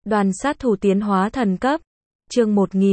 Đoàn sát thủ tiến hóa thần cấp. Chương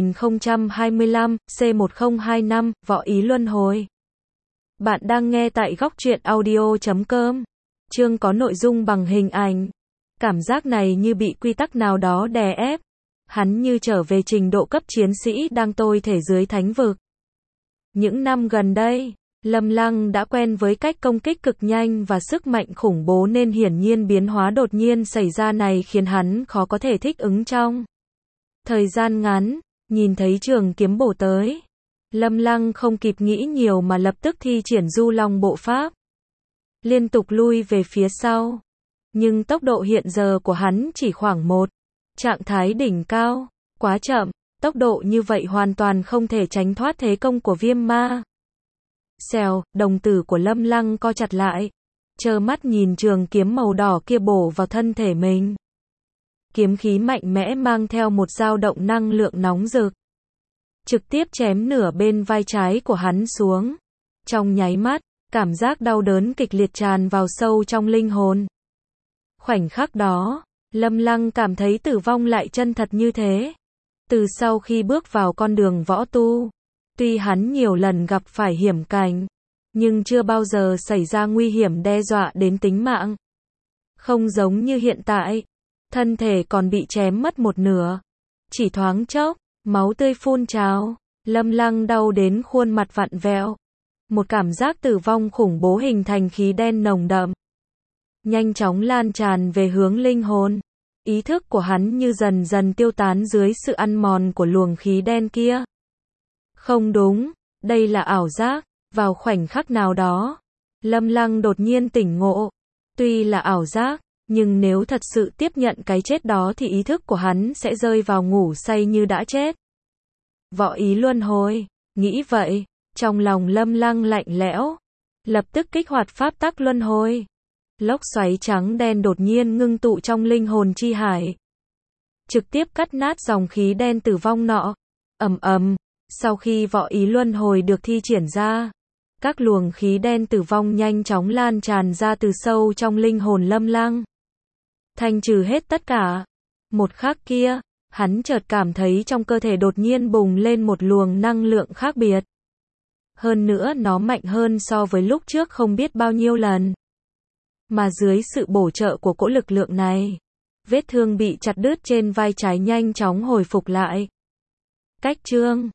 1025, C1025, Võ Ý Luân Hồi. Bạn đang nghe tại góc truyện audio.com. Chương có nội dung bằng hình ảnh. Cảm giác này như bị quy tắc nào đó đè ép. Hắn như trở về trình độ cấp chiến sĩ đang tôi thể dưới thánh vực. Những năm gần đây, Lâm Lăng đã quen với cách công kích cực nhanh và sức mạnh khủng bố nên hiển nhiên biến hóa đột nhiên xảy ra này khiến hắn khó có thể thích ứng trong thời gian ngắn. Nhìn thấy trường kiếm bổ tới, Lâm Lăng không kịp nghĩ nhiều mà lập tức thi triển Du Long bộ pháp, liên tục lui về phía sau. Nhưng tốc độ hiện giờ của hắn chỉ khoảng một trạng thái đỉnh cao, quá chậm, tốc độ như vậy hoàn toàn không thể tránh thoát thế công của Viêm Ma. Xèo, đồng tử của Lâm Lăng co chặt lại, trơ mắt nhìn trường kiếm màu đỏ kia bổ vào thân thể mình. Kiếm khí mạnh mẽ mang theo một dao động năng lượng nóng rực, trực tiếp chém nửa bên vai trái của hắn xuống. Trong nháy mắt, cảm giác đau đớn kịch liệt tràn vào sâu trong linh hồn. Khoảnh khắc đó, Lâm Lăng cảm thấy tử vong lại chân thật như thế. Từ sau khi bước vào con đường võ tu, tuy hắn nhiều lần gặp phải hiểm cảnh, nhưng chưa bao giờ xảy ra nguy hiểm đe dọa đến tính mạng. Không giống như hiện tại, thân thể còn bị chém mất một nửa. Chỉ thoáng chốc, máu tươi phun trào, Lâm Lăng đau đến khuôn mặt vặn vẹo. Một cảm giác tử vong khủng bố hình thành khí đen nồng đậm, nhanh chóng lan tràn về hướng linh hồn. Ý thức của hắn như dần dần tiêu tán dưới sự ăn mòn của luồng khí đen kia. Không đúng, đây là ảo giác. Vào khoảnh khắc nào đó, Lâm Lăng đột nhiên tỉnh ngộ. Tuy là ảo giác, nhưng nếu thật sự tiếp nhận cái chết đó thì ý thức của hắn sẽ rơi vào ngủ say như đã chết. Võ ý luân hồi, nghĩ vậy, trong lòng Lâm Lăng lạnh lẽo, lập tức kích hoạt pháp tắc luân hồi. Lốc xoáy trắng đen đột nhiên ngưng tụ trong linh hồn chi hải, trực tiếp cắt nát dòng khí đen tử vong nọ. Ầm ầm, sau khi võ ý luân hồi được thi triển ra, các luồng khí đen tử vong nhanh chóng lan tràn ra từ sâu trong linh hồn Lâm Lăng, thanh trừ hết tất cả. Một khắc kia, hắn chợt cảm thấy trong cơ thể đột nhiên bùng lên một luồng năng lượng khác biệt. Hơn nữa nó mạnh hơn so với lúc trước không biết bao nhiêu lần. Mà dưới sự bổ trợ của cỗ lực lượng này, vết thương bị chặt đứt trên vai trái nhanh chóng hồi phục lại. Cách chương